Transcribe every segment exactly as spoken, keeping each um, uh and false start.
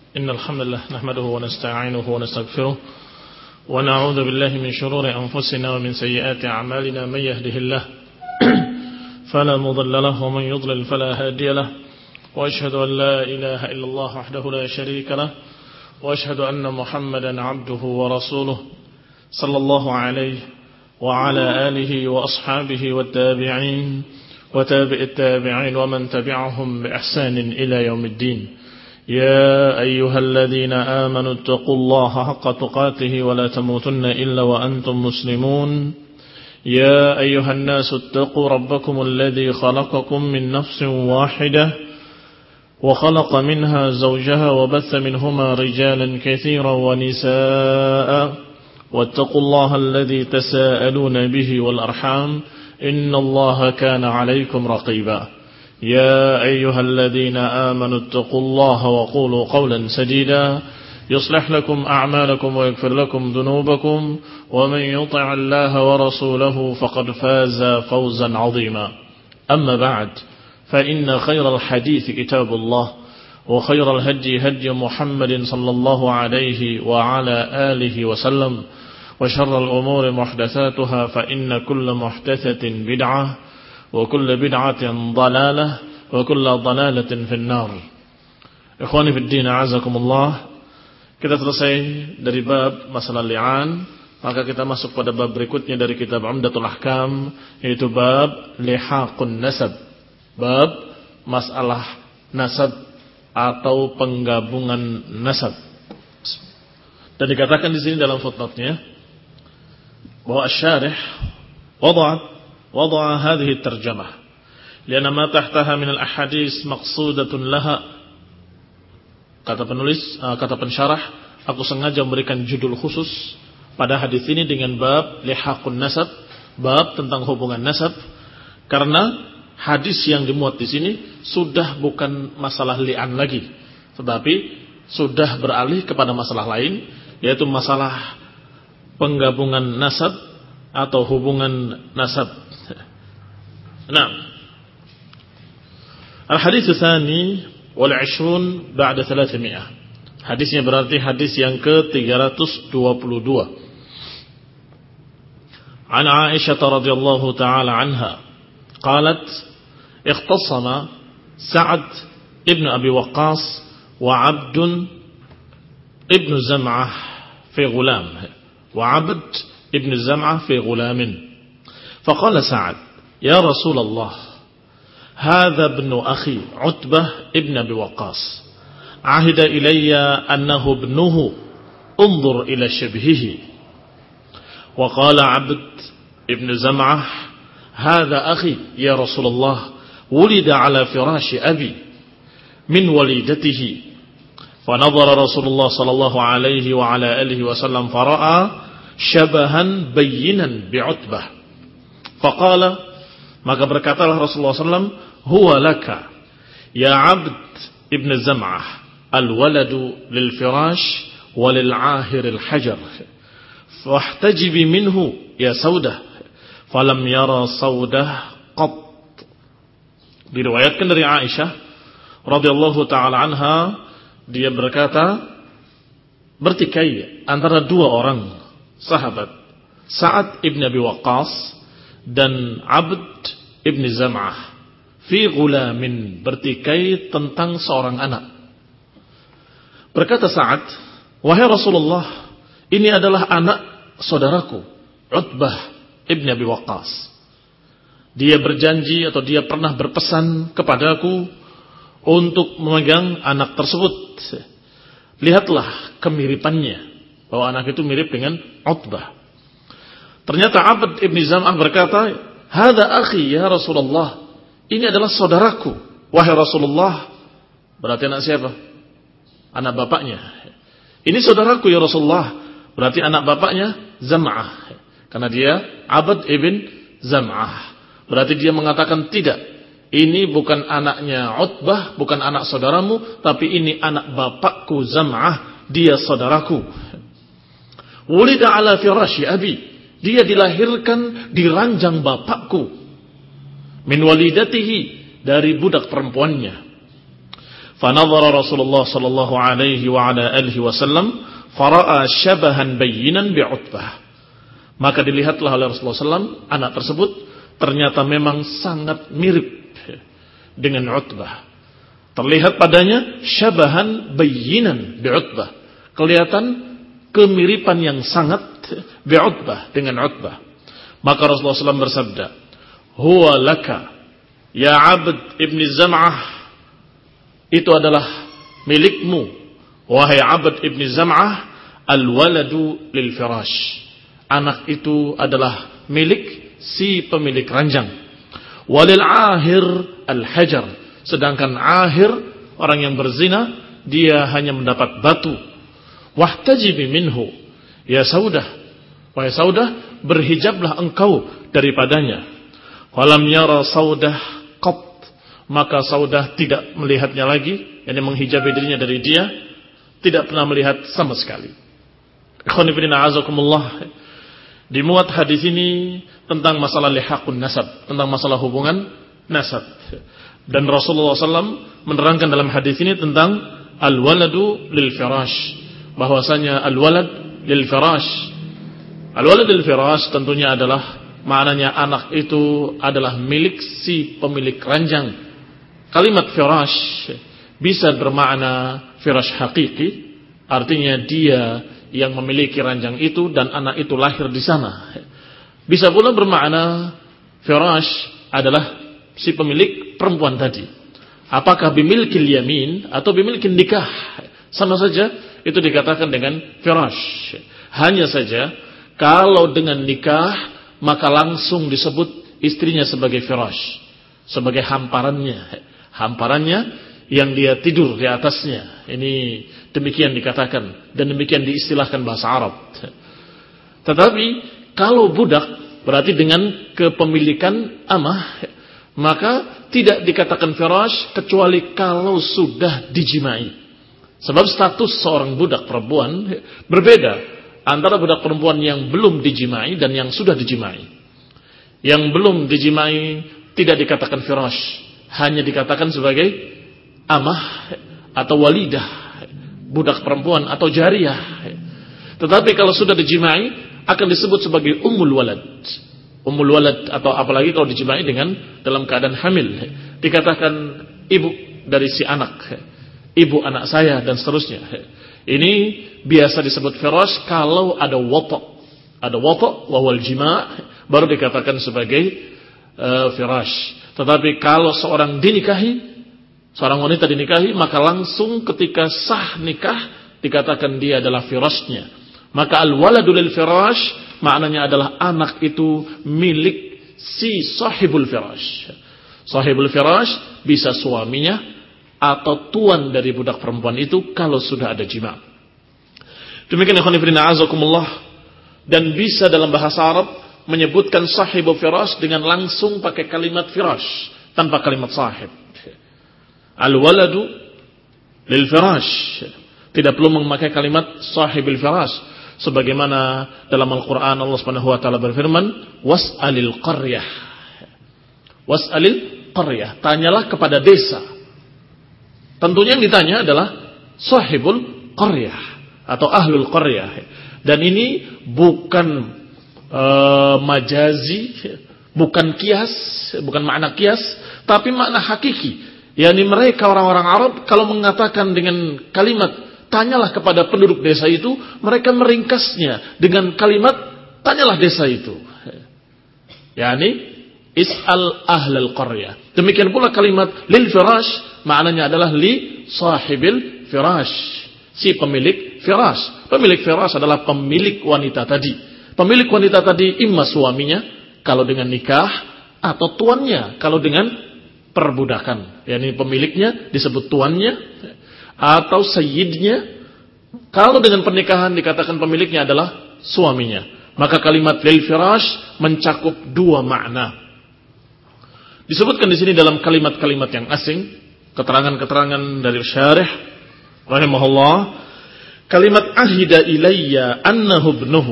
إن الحمد لله نحمده ونستعينه ونستغفره ونعوذ بالله من شرور أنفسنا ومن سيئات أعمالنا. من يهده الله فلا مضل له ومن يضلل فلا هادي له، وأشهد أن لا إله إلا الله وحده لا شريك له، وأشهد أن محمدا عبده ورسوله صلى الله عليه وعلى آله وأصحابه والتابعين وتابع التابعين ومن تبعهم بإحسان إلى يوم الدين. يا أيها الذين آمنوا اتقوا الله حق تقاته ولا تموتن إلا وأنتم مسلمون. يا أيها الناس اتقوا ربكم الذي خلقكم من نفس واحدة وخلق منها زوجها وبث منهما رجالا كثيرا ونساء، واتقوا الله الذي تساءلون به والأرحام إن الله كان عليكم رقيبا. يا أيها الذين آمنوا اتقوا الله وقولوا قولا سديدا يصلح لكم أعمالكم ويغفر لكم ذنوبكم، ومن يطع الله ورسوله فقد فاز فوزا عظيما. أما بعد، فإن خير الحديث كتاب الله، وخير الهدي هدي محمد صلى الله عليه وعلى آله وسلم، وشر الأمور محدثاتها، فإن كل محدثة بدعة وكل بدعة ضلالة وكل ضلالة في النار. Ikhwani fi din, a'azakumullah. Kita selesai dari bab masalah li'an, maka kita masuk pada bab berikutnya dari kitab Umdatul Ahkam, yaitu bab lihaqun nasab, bab masalah nasab atau penggabungan nasab. Dan dikatakan di sini dalam footnote-nya bahwa asy-syarih wada'a wada'a hadhihi at-tarjamah lianna ma tahtaha min al-ahadits maqsudatun laha. Kata penulis, kata pensyarah, aku sengaja memberikan judul khusus pada hadis ini dengan bab lihaqun nasab, bab tentang hubungan nasab, karena hadis yang dimuat di sini sudah bukan masalah li'an lagi, tetapi sudah beralih kepada masalah lain, yaitu masalah penggabungan nasab atau hubungan nasab. Nah, al-hadits tsani wal ishrun ba'da thalathmi'ah. Hadisnya berarti hadis yang ke tiga ratus dua puluh dua. An Aisyah radhiyallahu ta'ala anha qalat ikhtasama Sa'ad ibn Abi Waqqas wa 'Abd ibn Zam'ah fi ghulam wa 'Abd ibn Zam'ah fi ghulamin. Faqala Sa'ad ya Rasulullah هذا ابن أخي عتبة ابن أبي وقاص عهد إلي أنه ابنه انظر إلى شبهه. وقال عبد ابن زمعة هذا أخي يا رسول الله ولد على فراش أبي من وليدته. فنظر رسول الله صلى الله عليه وعلى آله وسلم فرأى شبها بينا بعتبة. فقال, maka berkatalah Rasulullah sallallahu alaihi wasallam, huwa laka ya Abd ibn Zam'ah, al-waladu lil firash wa lil ahir al hajar, fahtajibi minhu ya Saudah. Falam yara Saudah qat. Diriwayatkan dari Aisyah radhiyallahu taala anha, dia berkata, bertikai antara dua orang sahabat, Sa'ad ibn Abi Waqqas dan Abd ibn Zam'ah, fi ghulamin, bertikai tentang seorang anak. Berkata Sa'ad, wahai Rasulullah, ini adalah anak saudaraku Utbah ibn Abi Waqqas. Dia berjanji atau dia pernah berpesan kepadaku untuk memegang anak tersebut. Lihatlah kemiripannya, bahwa anak itu mirip dengan Utbah. Ternyata Abd ibn Zam'ah berkata, hadza akhi ya Rasulullah, ini adalah saudaraku wahai Rasulullah. Berarti anak siapa? Anak bapaknya. Ini saudaraku ya Rasulullah, berarti anak bapaknya Zam'ah, karena dia Abd ibn Zam'ah. Berarti dia mengatakan, tidak, ini bukan anaknya Utbah, bukan anak saudaramu, tapi ini anak bapakku Zam'ah, dia saudaraku. Wulida ala firashi abi, dia dilahirkan di ranjang bapakku. Min walidatihi, dari budak perempuannya. Fanadhara Rasulullah sallallahu alaihi wa ala alihi wasallam fara'a syabahan bayyinan bi'utbah. Maka dilihatlah oleh Rasulullah sallallahu alaihi wasallam anak tersebut ternyata memang sangat mirip dengan Utbah. Terlihat padanya syabahan bayyinan bi'utbah. Kelihatan kemiripan yang sangat bi'utbah dengan Utbah. Maka Rasulullah sallallahu alaihi wasallam bersabda, "Huwa laka ya Abd ibn Zam'ah." Itu adalah milikmu, wahai Abd ibn Zam'ah, al-waladu lil firash. Anak itu adalah milik si pemilik ranjang. Walil ahir al-hajar. Sedangkan ahir, orang yang berzina, dia hanya mendapat batu. Wahtajibi minhu. Ya Saudah, wahai Saudah, berhijablah engkau daripadanya. Walam yara Saudah qat. Maka Saudah tidak melihatnya lagi, yang menghijabi dirinya dari dia, tidak pernah melihat sama sekali. Ikhwan fillah azakumullah. Dimuat hadis ini tentang masalah lihaqun nasab, tentang masalah hubungan nasab. Dan Rasulullah sallallahu alaihi wasallam menerangkan dalam hadis ini tentang al-waladu lil firash, bahwasanya al-walad lil firash. Al-walad lil firash tentunya adalah maknanya anak itu adalah milik si pemilik ranjang. Kalimat firash bisa bermakna firash hakiki, artinya dia yang memiliki ranjang itu dan anak itu lahir di sana. Bisa pula bermakna firash adalah si pemilik perempuan tadi. Apakah bimilkil yamin atau bimilkil nikah, sama saja itu dikatakan dengan firash. Hanya saja kalau dengan nikah maka langsung disebut istrinya sebagai firash, sebagai hamparannya, hamparannya yang dia tidur di atasnya. Ini demikian dikatakan dan demikian diistilahkan bahasa Arab. Tetapi kalau budak berarti dengan kepemilikan amah, maka tidak dikatakan firash kecuali kalau sudah dijimai. Sebab status seorang budak perempuan berbeda antara budak perempuan yang belum dijimai dan yang sudah dijimai. Yang belum dijimai tidak dikatakan firash, hanya dikatakan sebagai amah atau walidah, budak perempuan atau jariyah. Tetapi kalau sudah dijimai akan disebut sebagai ummul walad. Ummul walad atau apalagi kalau dijimai dengan dalam keadaan hamil, dikatakan ibu dari si anak, ibu anak saya dan seterusnya. Ini biasa disebut firash kalau ada wata', ada wata' wa wal jima' baru dikatakan sebagai uh, firash. Tetapi kalau seorang dinikahi, seorang wanita dinikahi, maka langsung ketika sah nikah dikatakan dia adalah firashnya. Maka al-waladu lil firash maknanya adalah anak itu milik si sahibul firash. Sahibul firash bisa suaminya atau tuan dari budak perempuan itu kalau sudah ada jima'. Demikian ikhwan fillah azakumullah. Dan bisa dalam bahasa Arab menyebutkan sahibul firash dengan langsung pakai kalimat firash tanpa kalimat sahib. Al-waladu lil firash. Tidak perlu memakai kalimat sahibul firash. Sebagaimana dalam Al-Quran Allah Subhanahu wa taala berfirman, was'alil qaryah. Was'alil qaryah. Tanyalah kepada desa. Tentunya yang ditanya adalah sahibul qaryah atau ahlul qaryah. Dan ini bukan uh, majazi, bukan kias, bukan makna kias, tapi makna hakiki. Yani mereka orang-orang Arab kalau mengatakan dengan kalimat tanyalah kepada penduduk desa itu, mereka meringkasnya dengan kalimat tanyalah desa itu. Yani is'al ahlal qaryah. Demikian pula kalimat lil firash maknanya adalah li sahibil firash, si pemilik firash. Pemilik firash adalah pemilik wanita tadi. Pemilik wanita tadi imma suaminya kalau dengan nikah atau tuannya kalau dengan perbudakan. Yani pemiliknya disebut tuannya atau sayyidnya. Kalau dengan pernikahan dikatakan pemiliknya adalah suaminya. Maka kalimat lil firash mencakup dua makna. Disebutkan di sini dalam kalimat-kalimat yang asing, keterangan-keterangan dari syarih rahimahullah, kalimat ahida ilayya annahu ibnuhu,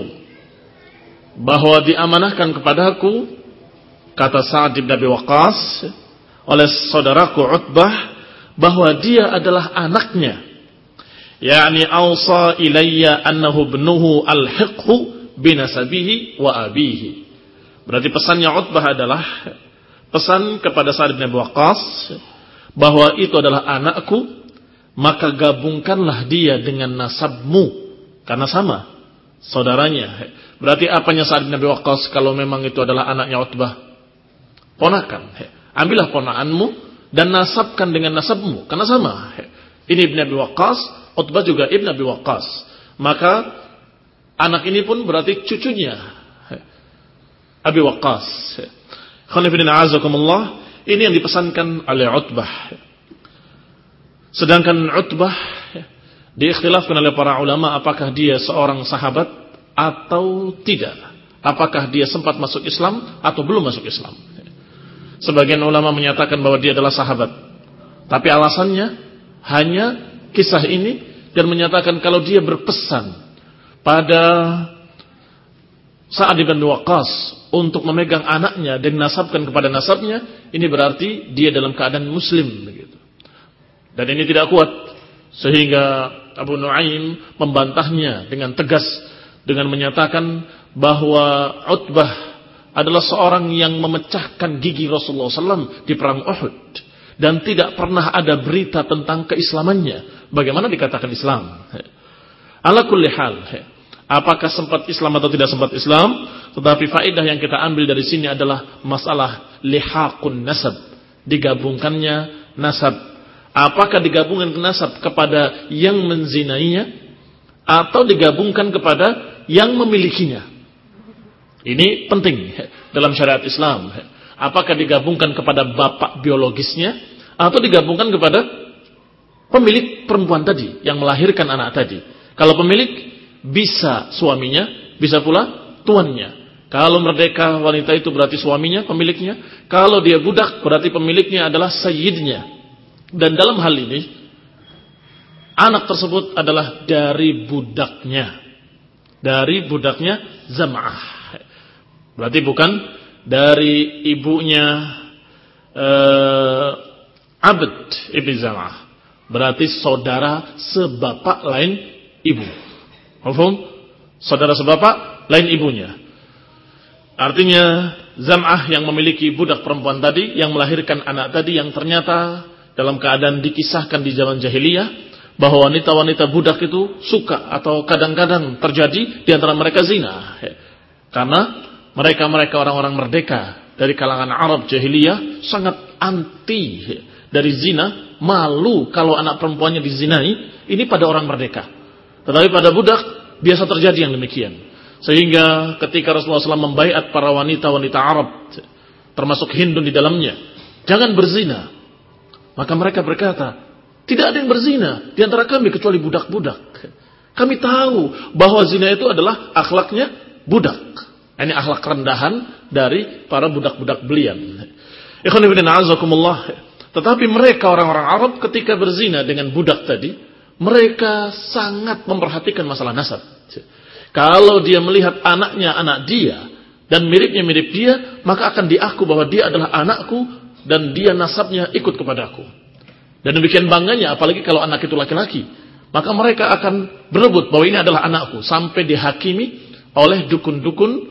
bahwa diamanahkan kepadaku, kata Sa'ad bin Abi Waqqas, oleh saudaraku Utbah, bahwa dia adalah anaknya. Yani awsa ilayya annahu ibnuhu alhiqhu binasabihi wa abihi. Berarti pesannya Utbah adalah pesan kepada Sa'ad bin Abi Waqqas bahwa itu adalah anakku, maka gabungkanlah dia dengan nasabmu karena sama saudaranya. Berarti apanya Sa'ad bin Abi Waqqas kalau memang itu adalah anaknya Utbah? Ponakan. Ambillah ponakanmu dan nasabkan dengan nasabmu karena sama. Ini Ibn Abi Waqqas, Utbah juga Ibn Abi Waqqas. Maka anak ini pun berarti cucunya Abi Waqqas. Khonifidina azakumullah, ini yang dipesankan oleh Utbah. Sedangkan Utbah diikhtilafkan oleh para ulama apakah dia seorang sahabat atau tidak. Apakah dia sempat masuk Islam atau belum masuk Islam. Sebagian ulama menyatakan bahwa dia adalah sahabat. Tapi alasannya hanya kisah ini dan menyatakan kalau dia berpesan pada Sa'ad bin Waqqas untuk memegang anaknya dan nasabkan kepada nasabnya, ini berarti dia dalam keadaan muslim begitu. Dan ini tidak kuat sehingga Abu Nuaim membantahnya dengan tegas dengan menyatakan bahwa Utbah adalah seorang yang memecahkan gigi Rasulullah shallallahu alaihi wasallam di perang Uhud dan tidak pernah ada berita tentang keislamannya. Bagaimana dikatakan Islam? Ala kulli hal, apakah sempat Islam atau tidak sempat Islam? Tetapi faedah yang kita ambil dari sini adalah masalah lihaqun nasab, digabungkannya nasab. Apakah digabungkan nasab kepada yang menzinainya atau digabungkan kepada yang memilikinya? Ini penting dalam syariat Islam. Apakah digabungkan kepada bapak biologisnya atau digabungkan kepada pemilik perempuan tadi yang melahirkan anak tadi? Kalau pemilik, bisa suaminya, bisa pula tuannya. Kalau merdeka wanita itu berarti suaminya, pemiliknya. Kalau dia budak berarti pemiliknya adalah sayyidnya. Dan dalam hal ini anak tersebut adalah dari budaknya. Dari budaknya Zam'ah. Berarti bukan dari ibunya uh, Abd ibn Zam'ah. Berarti saudara sebapak lain ibu. Mafhum? Saudara sebapak lain ibunya. Artinya Zam'ah yang memiliki budak perempuan tadi, yang melahirkan anak tadi, yang ternyata dalam keadaan dikisahkan di zaman jahiliyah bahwa wanita-wanita budak itu suka atau kadang-kadang terjadi di antara mereka zina. Karena mereka-mereka orang-orang merdeka dari kalangan Arab jahiliyah sangat anti dari zina, malu kalau anak perempuannya dizinai, ini pada orang merdeka. Tetapi pada budak biasa terjadi yang demikian. Sehingga ketika Rasulullah shallallahu alaihi wasallam membaiat para wanita-wanita Arab, termasuk Hindun di dalamnya, jangan berzina. Maka mereka berkata, tidak ada yang berzina di antara kami kecuali budak-budak. Kami tahu bahwa zina itu adalah akhlaknya budak. Ini akhlak rendahan dari para budak-budak belian. Ikhwan fillah azakumullah. Tetapi mereka orang-orang Arab ketika berzina dengan budak tadi, mereka sangat memperhatikan masalah nasab. Kalau dia melihat anaknya anak dia dan miripnya mirip dia, maka akan diaku bahwa dia adalah anakku dan dia nasabnya ikut kepadaku. Dan demikian bangganya, apalagi kalau anak itu laki-laki, maka mereka akan berebut bahwa ini adalah anakku, sampai dihakimi oleh dukun-dukun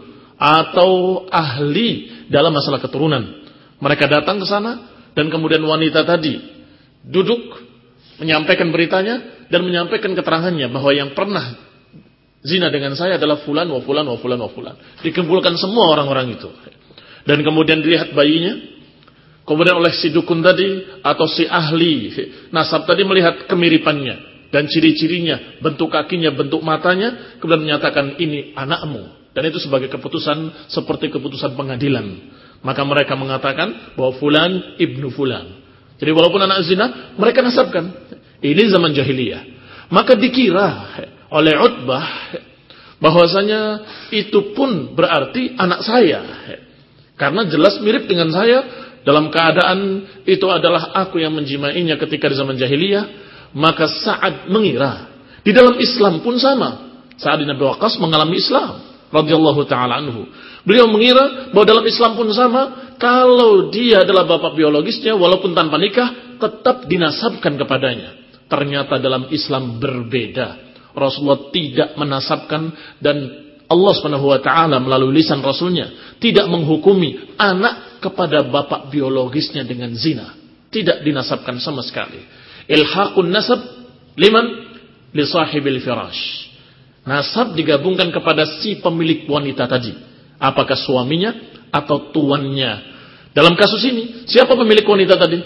atau ahli dalam masalah keturunan. Mereka datang ke sana dan kemudian wanita tadi duduk menyampaikan beritanya dan menyampaikan keterangannya bahwa yang pernah zina dengan saya adalah fulan wa fulan wa fulan wa fulan. Dikumpulkan semua orang-orang itu. Dan kemudian dilihat bayinya. Kemudian oleh si dukun tadi atau si ahli nasab tadi melihat kemiripannya dan ciri-cirinya, bentuk kakinya, bentuk matanya, kemudian menyatakan ini anakmu. Dan itu sebagai keputusan seperti keputusan pengadilan. Maka mereka mengatakan bahwa fulan ibnu fulan. Jadi walaupun anak zina, mereka nasabkan. Ini zaman jahiliyah. Maka dikira oleh Utbah bahwasanya itu pun berarti anak saya. Karena jelas mirip dengan saya. Dalam keadaan itu adalah aku yang menjimainya ketika di zaman jahiliyah, maka Sa'ad mengira. Di dalam Islam pun sama. Sa'ad bin Abi Waqqas mengalami Islam, radhiyallahu taala anhu. Beliau mengira bahwa dalam Islam pun sama, kalau dia adalah bapak biologisnya walaupun tanpa nikah, tetap dinasabkan kepadanya. Ternyata dalam Islam berbeda. Rasulullah tidak menasabkan dan Allah Subhanahu wa taala melalui lisan Rasulnya tidak menghukumi anak kepada bapak biologisnya dengan zina. Tidak dinasabkan sama sekali. Ilhaqun nasab liman li sahibil firash. Nasab digabungkan kepada si pemilik wanita tadi. Apakah suaminya atau tuannya. Dalam kasus ini, siapa pemilik wanita tadi?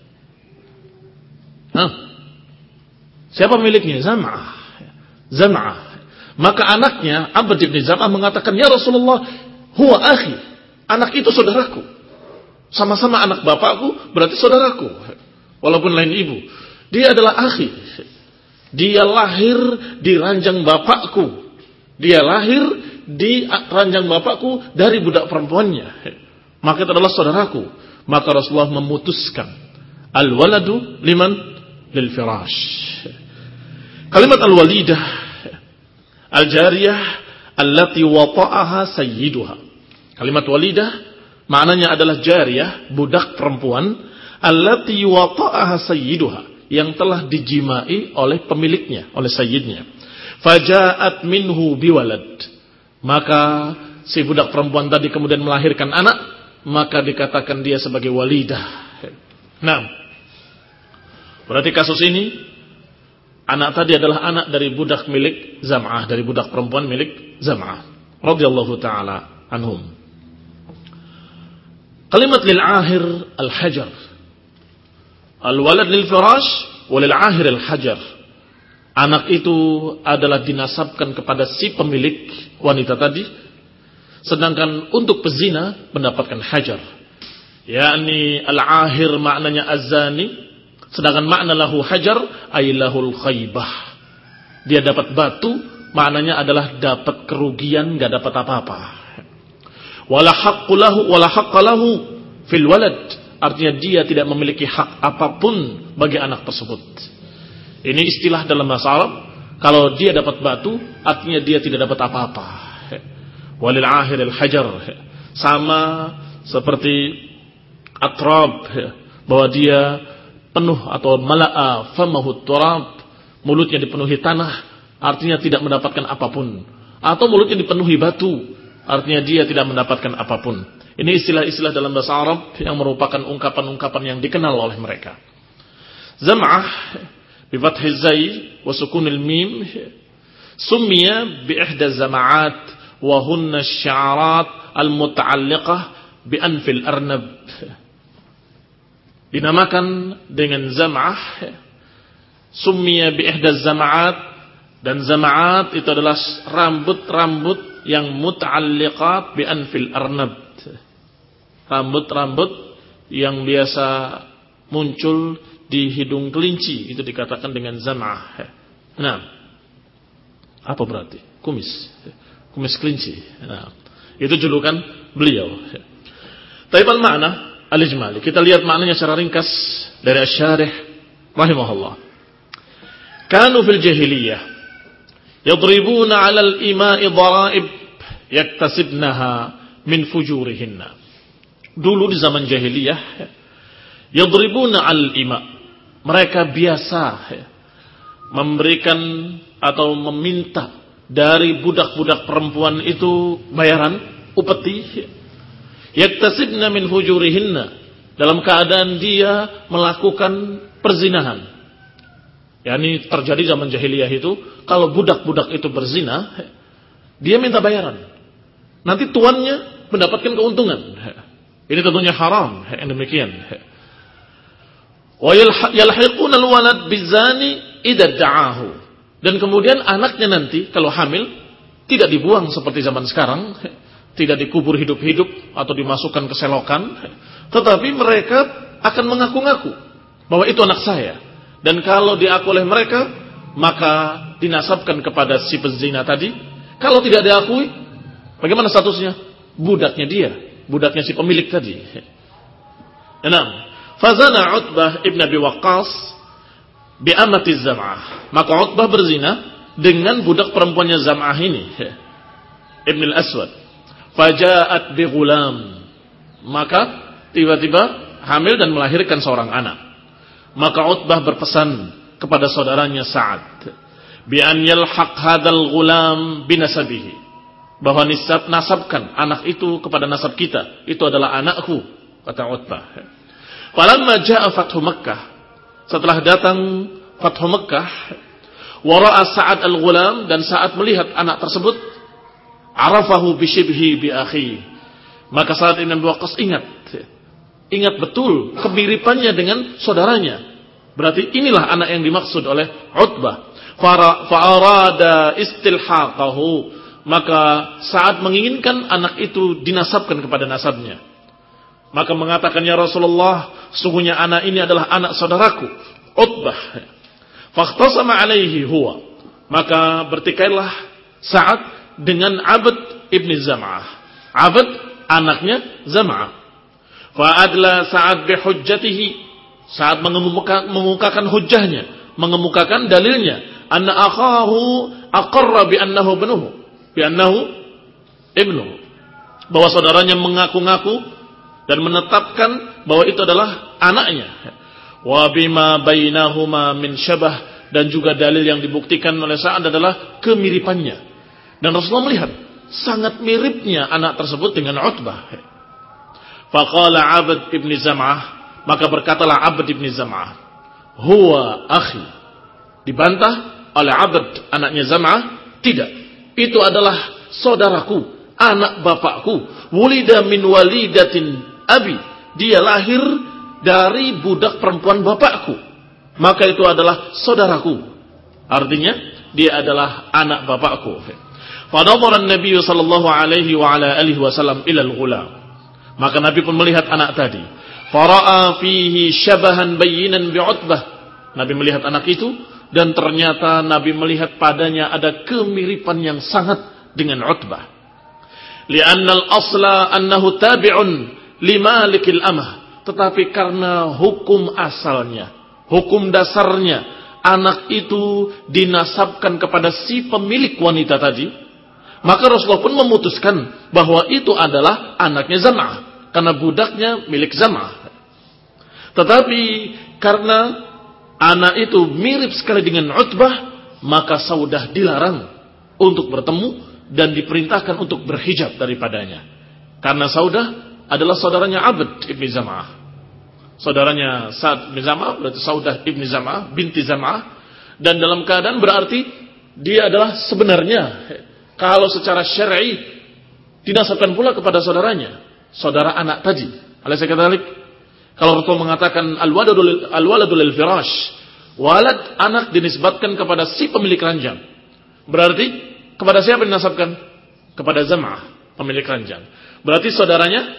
Hah? Siapa pemiliknya? Zam'ah. Zam'ah. Maka anaknya, Abd bin Zam'ah mengatakan, ya Rasulullah, huwa akhi. Anak itu saudaraku. Sama-sama anak bapakku, berarti saudaraku. Walaupun lain ibu. Dia adalah akhi. Dia lahir di ranjang bapakku. Dia lahir di ranjang bapakku dari budak perempuannya. Maka itu adalah saudaraku. Maka Rasulullah memutuskan. Al-waladu liman? Lil firash. Kalimat al-walidah. Al-jariyah. Allati wata'aha sayyiduha. Kalimat walidah. Maknanya adalah jariyah. Budak perempuan. Allati wata'aha sayyiduha. Yang telah dijimai oleh pemiliknya, oleh sayyidnya. Faja'at minhu biwalad. Maka si budak perempuan tadi kemudian melahirkan anak, maka dikatakan dia sebagai walidah. Nah, berarti kasus ini anak tadi adalah anak dari budak milik Zam'ah, dari budak perempuan milik Zam'ah radhiyallahu taala anhum. Kalimat lil ahir al-hajar. Al-walad lil firash walil ahir al-hajar. Anak itu adalah dinasabkan kepada si pemilik wanita tadi. Sedangkan untuk pezina mendapatkan hajar. yakni al-ahir maknanya az-zani. Sedangkan makna lahu hajar ay lahul khaybah. Dia dapat batu maknanya adalah dapat kerugian, enggak dapat apa-apa. Wala haqqu lahu wala haqqa lahu fil walad. Artinya dia tidak memiliki hak apapun bagi anak tersebut. Ini istilah dalam bahasa Arab. Kalau dia dapat batu, artinya dia tidak dapat apa-apa. Walil ahir al-hajar. Sama seperti atrab, bahwa dia penuh atau mala'a famahu turab, mulutnya dipenuhi tanah, artinya tidak mendapatkan apapun. Atau mulutnya dipenuhi batu, artinya dia tidak mendapatkan apapun. Ini istilah-istilah dalam bahasa Arab yang merupakan ungkapan-ungkapan yang dikenal oleh mereka. Zam'ah bi fathhi zai wa sukunil mim summiya bi ihda zama'at wa hunna asy-sya'arat al-muta'alliqah bi anfil arnab. Dinamakan dengan zam'ah, summiya bi ihda zama'at, dan zama'at itu adalah rambut-rambut yang muta'alliqat bi anfil arnab. Rambut-rambut yang biasa muncul di hidung kelinci, itu dikatakan dengan zam'ah. Nah, apa berarti? Kumis. Kumis kelinci. Nah, itu julukan beliau. Tapi makna al-ijmali, kita lihat maknanya secara ringkas dari asy-syarih rahimahullah. Kanu fil jahiliyah yadribuna 'ala al-ima'i dharaib yaktasibnaha min fujurihinna. Dulu di zaman jahiliyah, yadribuna al-ima, mereka biasa memberikan atau meminta dari budak-budak perempuan itu bayaran, upeti, yaktasibna min fujurihinna, dalam keadaan dia melakukan perzinahan. Yani terjadi zaman jahiliyah itu, kalau budak-budak itu berzina, dia minta bayaran. Nanti tuannya mendapatkan keuntungan. Ini tentunya haram, yang demikian. Wa yalhiquna al-walad bizani idza da'ahu. Dan kemudian anaknya nanti kalau hamil tidak dibuang seperti zaman sekarang, tidak dikubur hidup-hidup atau dimasukkan ke selokan, tetapi mereka akan mengaku-ngaku bahwa itu anak saya. Dan kalau diaku oleh mereka, maka dinasabkan kepada si pezina tadi. Kalau tidak diakui, bagaimana statusnya? Budaknya dia. Budaknya si pemilik tadi. Enam. Fazana Utbah ibn Abi Waqqas bi amati Zam'ah. Maka Utbah berzina dengan budak perempuannya Zam'ah ini, Ibn al-Aswad. Faja'at bi ghulam. Maka tiba-tiba hamil dan melahirkan seorang anak. Maka Utbah berpesan kepada saudaranya Sa'ad, bi an yalhaq hadzal ghulam binasabihi, bahwa nisab nasabkan anak itu kepada nasab kita, itu adalah anakku, kata Utbah. Falamma jaa fathu Makkah, setelah datang fathu Makkah, wa ra'a Sa'ad al-ghulam, dan Sa'ad melihat anak tersebut, arafahu bi shibhi bi akhi, maka Sa'ad bin Abi Waqqas ingat ingat betul kemiripannya dengan saudaranya. Berarti inilah anak yang dimaksud oleh Utbah. Fa'arada istilhaqahu, maka Sa'ad menginginkan anak itu dinasabkan kepada nasabnya. Maka mengatakan, ya Rasulullah, sungguhnya anak ini adalah anak saudaraku Utbah. Fakhtasama alaihi huwa, maka bertikailah Sa'ad dengan Abd ibn Zam'ah. Abd anaknya Zam'ah. Fa'adla Sa'ad bihujjatihi, Sa'ad mengemukakan hujjahnya, mengemukakan dalilnya, anna akhahu aqarra bi annahu ibnuhu, bi annahu ibnuhu, bahwa saudaranya mengaku-ngaku dan menetapkan bahwa itu adalah anaknya. Wa bima bainahuma min syabah, dan juga dalil yang dibuktikan oleh Sa'ad adalah kemiripannya. Dan Rasulullah melihat sangat miripnya anak tersebut dengan Utbah. Faqala Abd ibn Zam'ah, maka berkatalah Abd ibn Zam'ah, huwa akhi. Dibantah oleh Abd, anaknya Zam'ah, tidak, itu adalah saudaraku, anak bapakku. Wulida min walidatin abi, dia lahir dari budak perempuan bapakku, maka itu adalah saudaraku. Artinya dia adalah anak bapakku. Fadhara an-nabiy sallallahu alaihi wa ala alihi wasallam ila al-ghulam, maka Nabi pun melihat anak tadi. Fara'a fihi syabahan bayyinan bi'utbah, Nabi melihat anak itu, dan ternyata Nabi melihat padanya ada kemiripan yang sangat dengan Utbah. Li'anna al-asla annahu tabi'un limalikil amah, tetapi karena hukum asalnya, hukum dasarnya, anak itu dinasabkan kepada si pemilik wanita tadi, maka Rasulullah pun memutuskan bahwa itu adalah anaknya Zam'ah, karena budaknya milik Zam'ah. Tetapi karena anak itu mirip sekali dengan Utbah, maka Saudah dilarang untuk bertemu dan diperintahkan untuk berhijab daripadanya. Karena Saudah adalah saudaranya Abd ibn Zam'ah. Saudaranya Sa'ad bin Zam'ah, berarti Saudah ibn Zam'ah, binti Zam'ah. Dan dalam keadaan berarti dia adalah sebenarnya, kalau secara syar'i, dinasabkan pula kepada saudaranya, saudara anak tadi. Alaysa kadzalik? Kalau Rasul mengatakan al-waladul al-waladul lil firash, walad anak dinisbatkan kepada si pemilik ranjang. Berarti kepada siapa dinasabkan? Kepada Zam'ah, pemilik ranjang. Berarti saudaranya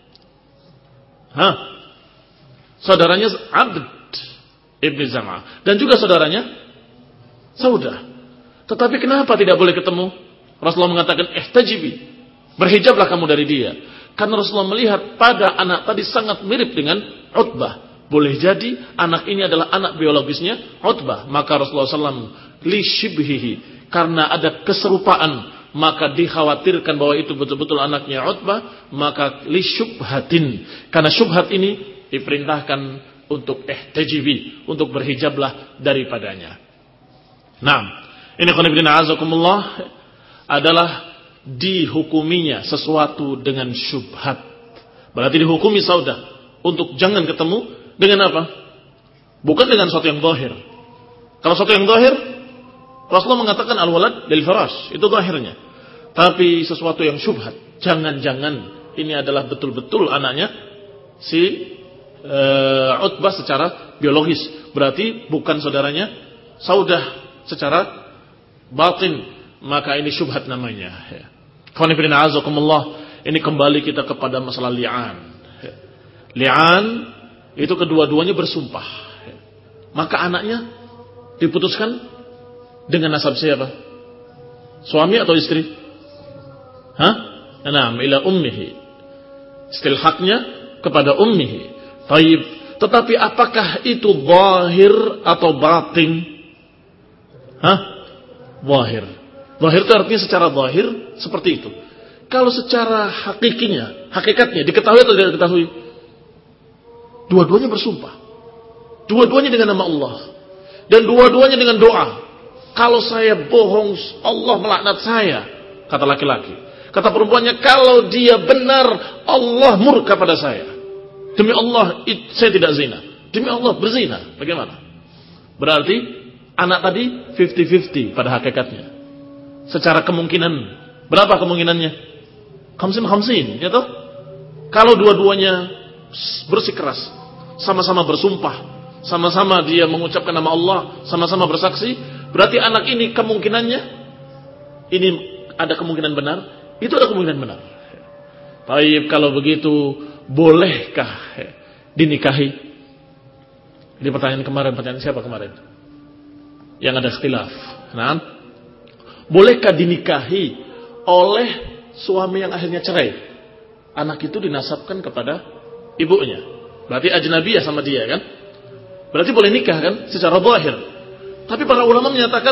Hah? Saudaranya Abd ibn Zam'ah, dan juga saudaranya Saudah. Tetapi kenapa tidak boleh ketemu? Rasulullah mengatakan ihtajibi, berhijablah kamu dari dia. Karena Rasulullah melihat pada anak tadi sangat mirip dengan Utbah. Boleh jadi anak ini adalah anak biologisnya Utbah. Maka Rasulullah shallallahu alaihi wasallam li shibhihi, karena ada keserupaan, maka dikhawatirkan bahwa itu betul-betul anaknya Utbah. Maka li syubhatin, karena syubhat ini diperintahkan untuk ihtajibi, untuk berhijablah daripadanya. Nah, ini qanibina azakumullah adalah dihukuminya sesuatu dengan syubhat. Berarti dihukumi Saudah untuk jangan ketemu dengan apa? Bukan dengan sesuatu yang zahir. Kalau sesuatu yang zahir, Rasulullah mengatakan al-walad lil firash, itu zahirnya. Tapi sesuatu yang syubhat, jangan-jangan ini adalah betul-betul anaknya si uh, Utbah secara biologis. Berarti bukan saudaranya Saudah secara batin. Maka ini syubhat namanya. Khonifidina azakumullah. Ini kembali kita kepada masalah li'an. Li'an itu kedua-duanya bersumpah. Maka anaknya diputuskan dengan nasab siapa? Suami atau istri? Hah? Naam, ila ummihi. Istilhaqnya kepada ummihi. Taib. Tetapi apakah itu zahir atau batin? Hah? Zahir. Zahir itu artinya secara zahir seperti itu. Kalau secara hakikinya, hakikatnya diketahui atau tidak diketahui? Dua-duanya bersumpah. Dua-duanya dengan nama Allah. Dan dua-duanya dengan doa. Kalau saya bohong, Allah melaknat saya, kata laki-laki. Kata perempuannya, kalau dia benar, Allah murka pada saya. Demi Allah, saya tidak zina. Demi Allah, berzina. Bagaimana? Berarti, anak tadi fifty fifty pada hakikatnya. Secara kemungkinan, berapa kemungkinannya? Khamsin khamsin, ya toh? Kalau dua-duanya bersikeras, sama-sama bersumpah, sama-sama dia mengucapkan nama Allah, sama-sama bersaksi, berarti anak ini kemungkinannya, ini ada kemungkinan benar, itu ada kemungkinan benar. Baik, kalau begitu, bolehkah dinikahi? Ini pertanyaan kemarin, pertanyaan siapa kemarin? Yang ada ikhtilaf. Nah, bolehkah dinikahi oleh suami yang akhirnya cerai? Anak itu dinasabkan kepada ibunya. Berarti ajnabiyah sama dia kan? Berarti boleh nikah kan? Secara zahir. Tapi para ulama menyatakan,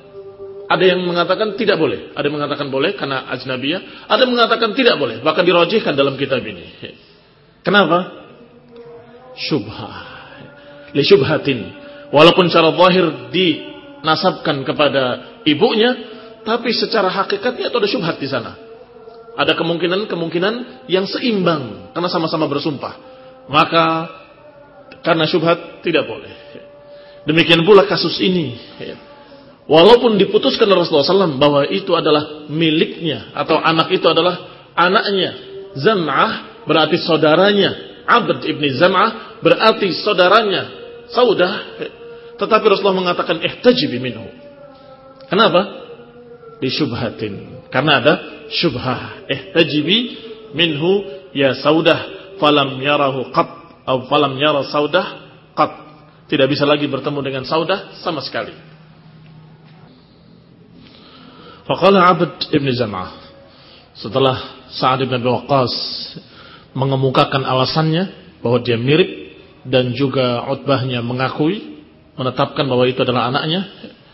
ada yang mengatakan tidak boleh. Ada yang mengatakan boleh karena ajnabiyah. Ada yang mengatakan tidak boleh. Bahkan dirajihkan dalam kitab ini. Kenapa? Syubhah. Li syubhatin. Walaupun secara zahir dinasabkan kepada ibunya, tapi secara hakikatnya itu ada syubhat di sana. Ada kemungkinan-kemungkinan yang seimbang karena sama-sama bersumpah. Maka karena syubhat tidak boleh. Demikian pula kasus ini. Walaupun diputuskan oleh Rasulullah shallallahu alaihi wasallam bahwa itu adalah miliknya atau anak itu adalah anaknya. Zam'ah berarti saudaranya. Abd ibni Zam'ah berarti saudaranya Saudah. Tetapi Rasulullah mengatakan ihtajibi minhu. Kenapa? Di syubhatin. Karena ada syubhah. Ihtajibi minhu ya Saudah falam yarahu qat atau falam yara Saudah qat. Tidak bisa lagi bertemu dengan Saudah sama sekali. Faqala Abd ibn Zam'ah, setelah Sa'ad ibn Abi Waqqas mengemukakan alasannya bahwa dia mirip dan juga Utbahnya mengakui, menetapkan bahwa itu adalah anaknya,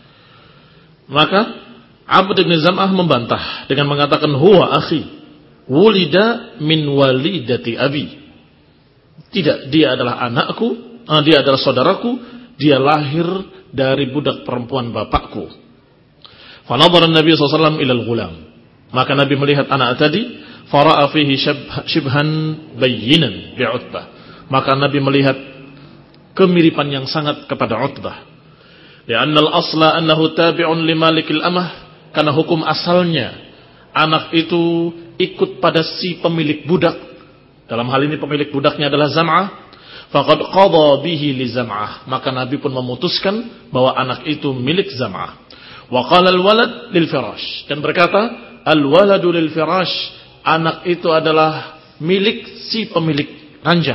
maka Abd ibn Zam'ah membantah dengan mengatakan huwa akhi wulida min walidati abi. Tidak, dia adalah anakku, dia adalah saudaraku, dia lahir dari budak perempuan bapakku. Fa nadhara an-nabi sallallahu alaihi wasallam ila al-ghulam. Maka Nabi melihat anak tadi, fara'a fihi shibhan bayyinan bi Utbah. Maka Nabi melihat kemiripan yang sangat kepada Utbah. Li'anna al-asla annahu tabi'un li malikil amah, karena hukum asalnya anak itu ikut pada si pemilik budak. Dalam hal ini pemilik budaknya adalah Zam'ah. Faqad qadha bihi li Zam'ah. Maka Nabi pun memutuskan bahwa anak itu milik Zam'ah. Wa qala al-walad lil firash, dan berkata al-waladu lil firash, anak itu adalah milik si pemilik ranjang.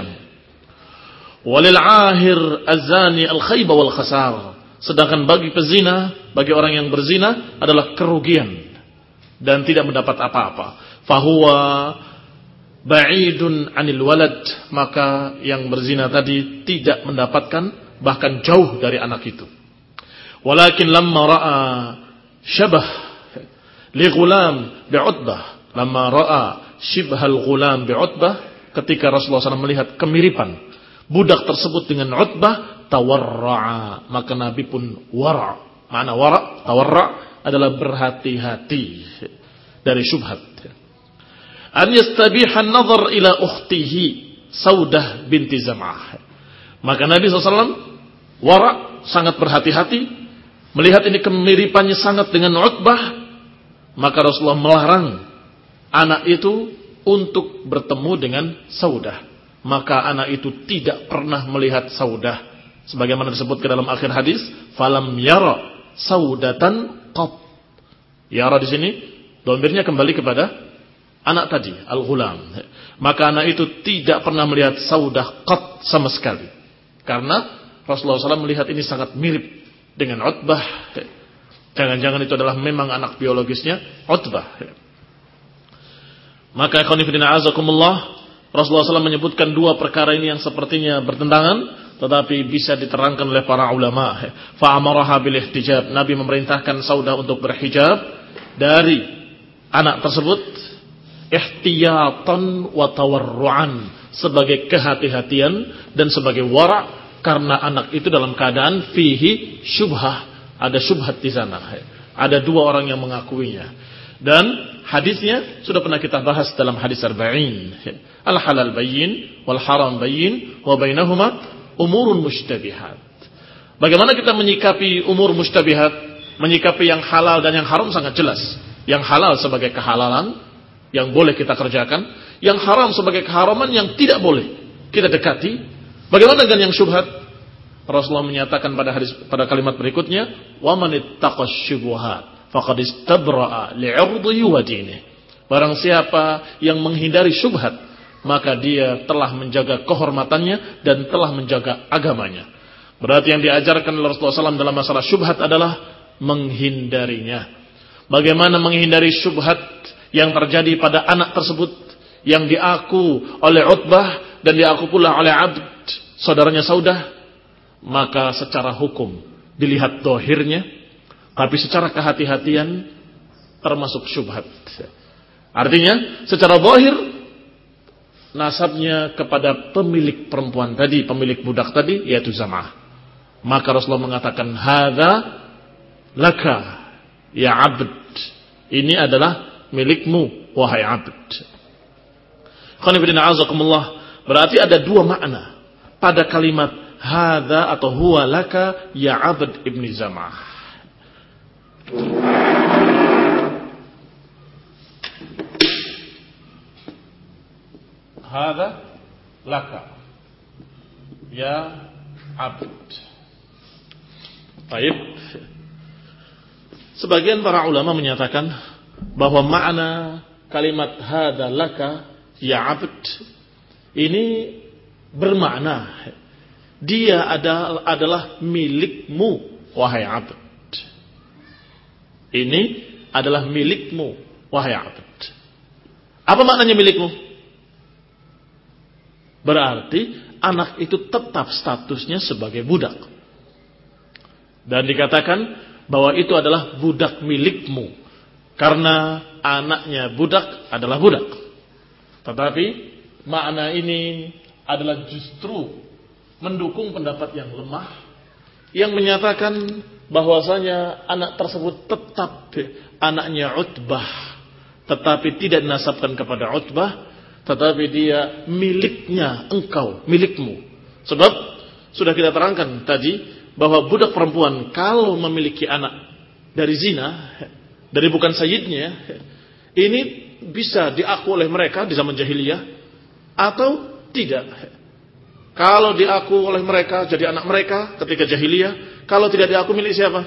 Walil ahir az-zani al-khayba wal khasar, sedangkan bagi pezina, bagi orang yang berzina adalah kerugian dan tidak mendapat apa-apa. Fahuwa ba'idun anil walad, maka yang berzina tadi tidak mendapatkan, bahkan jauh dari anak itu. Walakin lamma ra'a syabah li ghulam bi'utbah, lamma ra'a shibhal ghulam bi'utbah, ketika Rasulullah shallallahu alaihi wasallam melihat kemiripan budak tersebut dengan Utbah, tawarra'a, maka Nabi pun wara'. Makna wara', tawarra' adalah berhati-hati dari syubhat. An yastabiha an-nazar ila ukhtihi Saudah binti Zam'ah. Maka Nabi shallallahu alaihi wasallam wara', sangat berhati-hati melihat ini kemiripannya sangat dengan Utbah. Maka Rasulullah melarang anak itu untuk bertemu dengan Saudah. Maka anak itu tidak pernah melihat Saudah, sebagaimana disebut ke dalam akhir hadis, falam yara saudatan qat. Yara di sini dhamirnya kembali kepada anak tadi, al-ghulam. Maka anak itu tidak pernah melihat Saudah qat sama sekali. Karena Rasulullah shallallahu alaihi wasallam melihat ini sangat mirip dengan Utbah. Jangan-jangan itu adalah memang anak biologisnya Utbah. Maka ikhwan fillah azakumullah, Rasulullah shallallahu alaihi wasallam menyebutkan dua perkara ini yang sepertinya bertentangan, tetapi bisa diterangkan oleh para ulama. Fa'amaraha bil ihtijab, Nabi memerintahkan Saudah untuk berhijab dari anak tersebut, ihtiyatan wa tawarru'an, sebagai kehati-hatian dan sebagai wara' Karena anak itu dalam keadaan fihi syubhah. Ada syubhat di sana. Ada dua orang yang mengakuinya. Dan hadisnya sudah pernah kita bahas dalam hadis arba'in. Al-halal bayyin, wal haram bayyin, wa bainahuma umurun mushtabihat. Bagaimana kita menyikapi umur mushtabihat? Menyikapi yang halal dan yang haram sangat jelas. Yang halal sebagai kehalalan, yang boleh kita kerjakan. Yang haram sebagai keharaman yang tidak boleh kita dekati. Bagaimana dengan yang syubhat? Rasulullah menyatakan pada hadis, pada kalimat berikutnya, wa man ittaqash syubuhat faqad istabra'a li'irdihi wa dinihi. Barang siapa yang menghindari syubhat, maka dia telah menjaga kehormatannya dan telah menjaga agamanya. Berarti yang diajarkan oleh Rasulullah shallallahu alaihi wasallam dalam masalah syubhat adalah menghindarinya. Bagaimana menghindari syubhat yang terjadi pada anak tersebut yang diaku oleh Utbah dan diaku pula oleh Abd, saudaranya Saudah? Maka secara hukum dilihat dohirnya, tapi secara kehati-hatian termasuk syubhat. Artinya secara dohir nasabnya kepada pemilik perempuan tadi, pemilik budak tadi, yaitu Zam'ah. Maka Rasulullah mengatakan, hadza laka ya abd. Ini adalah milikmu wahai abd. Qanifidina azakumullah. Berarti ada dua makna pada kalimat hadza atau huwa laka ya abd ibni Zam'ah. Hadza laka ya abd. Baik. Sebagian para ulama menyatakan bahwa makna kalimat hadza laka ya abd ini bermakna dia adalah, adalah milikmu wahai abd. Ini adalah milikmu wahai abd. Apa maknanya milikmu? Berarti anak itu tetap statusnya sebagai budak. Dan dikatakan bahwa itu adalah budak milikmu. Karena anaknya budak adalah budak. Tetapi makna ini adalah justru mendukung pendapat yang lemah. Yang menyatakan bahwasanya anak tersebut tetap anaknya Utbah. Tetapi tidak dinasabkan kepada Utbah. Tetapi dia miliknya engkau, milikmu. Sebab sudah kita terangkan tadi bahwa budak perempuan kalau memiliki anak dari zina, dari bukan sayyidnya, ini bisa diaku oleh mereka di zaman jahiliyah atau tidak. Kalau diaku oleh mereka jadi anak mereka ketika jahiliyah, kalau tidak diaku milik siapa?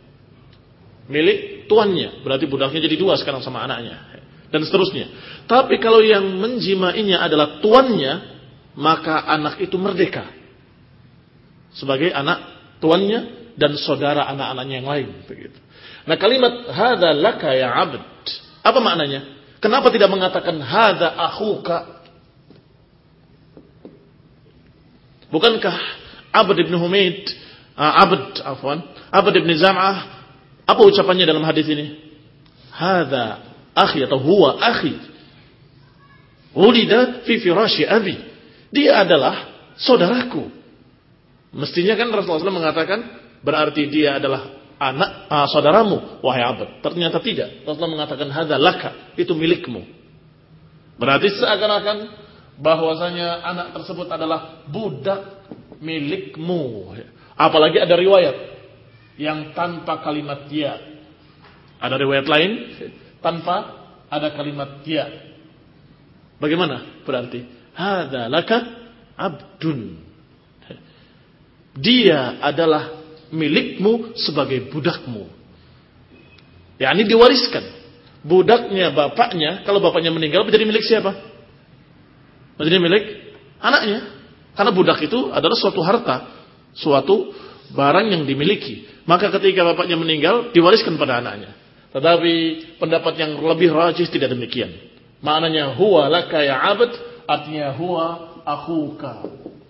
Milik tuannya. Berarti budaknya jadi dua sekarang sama anaknya. Dan seterusnya. Tapi kalau yang menjimainya adalah tuannya, maka anak itu merdeka sebagai anak tuannya dan saudara anak-anaknya yang lain. Begitu. Nah kalimat hadza laka ya abd, apa maknanya? Kenapa tidak mengatakan hadza akhuka? Bukankah Abd ibn Humaid, uh, Abd afwan, Abd ibn Zam'ah, apa ucapannya dalam hadis ini? Hadza akhi atau huwa akhi. Ulida fi firashi abi. Dia adalah saudaraku. Mestinya kan Rasulullah shallallahu alaihi wasallam mengatakan berarti dia adalah anak uh, saudaramu wahai Abd. Ternyata tidak. Rasulullah mengatakan hadza laka, itu milikmu. Berarti seakan-akan bahwasanya anak tersebut adalah budak milikmu. Apalagi ada riwayat yang tanpa kalimat ya. Ada riwayat lain tanpa ada kalimat ya. Bagaimana berarti? Hadza laka abdun. Dia adalah milikmu sebagai budakmu. Ya, ini diwariskan. Budaknya bapaknya, kalau bapaknya meninggal menjadi milik siapa? Menjadi milik anaknya. Karena budak itu adalah suatu harta, suatu barang yang dimiliki. Maka ketika bapaknya meninggal, diwariskan pada anaknya. Tetapi pendapat yang lebih rajih tidak demikian. Maknanya huwa laka ya abd, artinya huwa akhuka.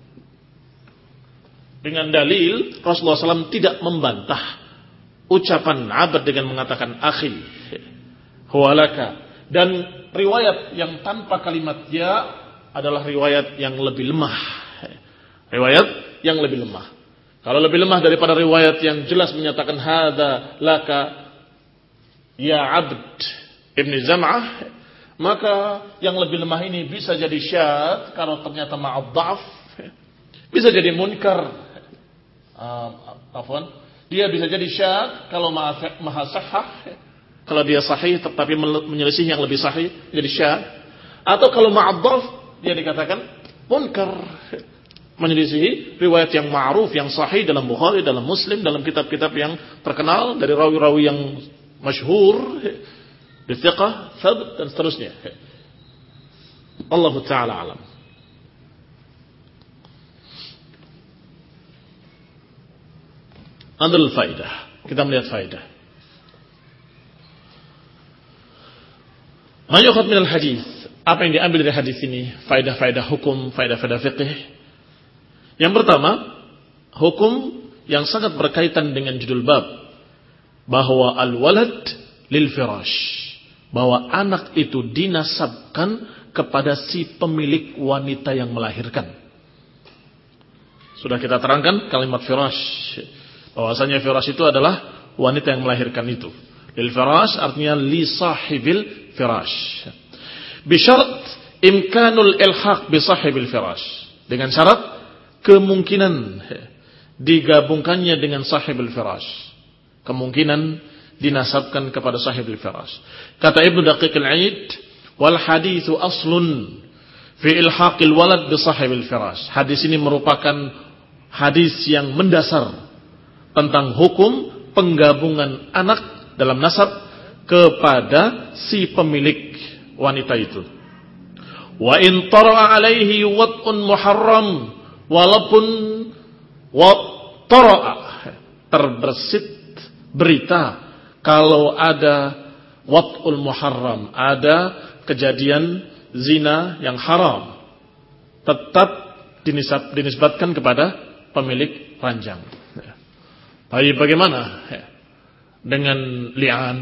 Dengan dalil Rasulullah shallallahu alaihi wasallam tidak membantah ucapan abd dengan mengatakan akhi, huwa laka. Dan riwayat yang tanpa kalimat ya adalah riwayat yang lebih lemah. Riwayat yang lebih lemah. Kalau lebih lemah daripada riwayat yang jelas menyatakan hadza laka ya abd ibni Zam'ah, maka yang lebih lemah ini bisa jadi syadz kalau ternyata ma'ad dha'f, bisa jadi munkar. Uh, afwan, dia bisa jadi syadz kalau maha sahih, kalau dia sahih tetapi menyelisih yang lebih sahih jadi syadz, atau kalau ma'ad dha'f dia dikatakan munkar, menyelisihi riwayat yang ma'ruf, yang sahih dalam Bukhari, dalam Muslim, dalam kitab-kitab yang terkenal dari rawi-rawi yang masyhur, bithiqah, thabt, dan seterusnya. Allah Ta'ala alam. Andal faidah. Kita melihat faidah. Ma yukhad minal hadis. Apa yang diambil dari hadis ini? Faidah-faidah hukum, faidah-faidah fiqh. Yang pertama, hukum yang sangat berkaitan dengan judul bab, bahwa al-walad lil firash, bahwa anak itu dinasabkan kepada si pemilik wanita yang melahirkan. Sudah kita terangkan kalimat firash, bahwasanya firash itu adalah wanita yang melahirkan itu. Lil firash artinya li sahibil firash. Bi syarat imkanul ilhaq bi sahibil firash. Dengan syarat kemungkinan digabungkannya dengan sahibul firash, kemungkinan dinasabkan kepada sahibul firash. Kata Ibnu Daqiq al-Aid, wal haditsu aslun fi ilhaqil walad bi sahibil firash. Hadis ini merupakan hadis yang mendasar tentang hukum penggabungan anak dalam nasab kepada si pemilik wanita itu. Wa in tara'a alaihi wat'un muharram, walaupun tara'a terbersit berita kalau ada wat'ul muharram, ada kejadian zina yang haram, tetap dinisab, dinisbatkan kepada pemilik ranjang. Tapi bagaimana dengan li'an?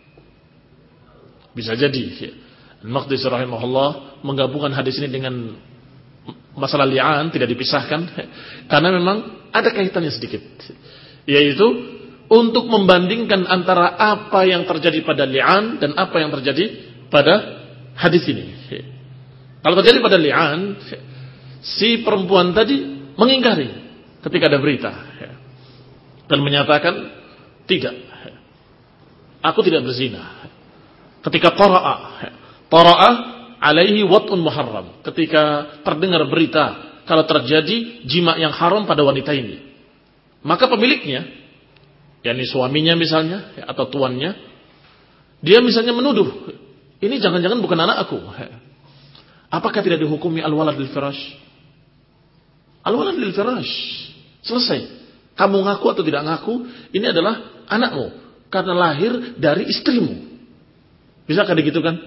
Bisa jadi Al-Maqdisi rahimahullah menggabungkan hadis ini dengan masalah li'an, tidak dipisahkan, karena memang ada kaitannya sedikit, yaitu untuk membandingkan antara apa yang terjadi pada li'an dan apa yang terjadi pada hadis ini. Kalau terjadi pada li'an, si perempuan tadi mengingkari ketika ada berita dan menyatakan tidak, aku tidak berzina. Ketika tara'a tara'a alaihi wat'un muharram, ketika terdengar berita kalau terjadi jima yang haram pada wanita ini, maka pemiliknya, yakni suaminya misalnya atau tuannya, dia misalnya menuduh, ini jangan-jangan bukan anak aku. Apakah tidak dihukumi al-walad lil firash? Al-walad lil firash, selesai. Kamu ngaku atau tidak ngaku, ini adalah anakmu karena lahir dari istrimu. Bisakah begitu kan?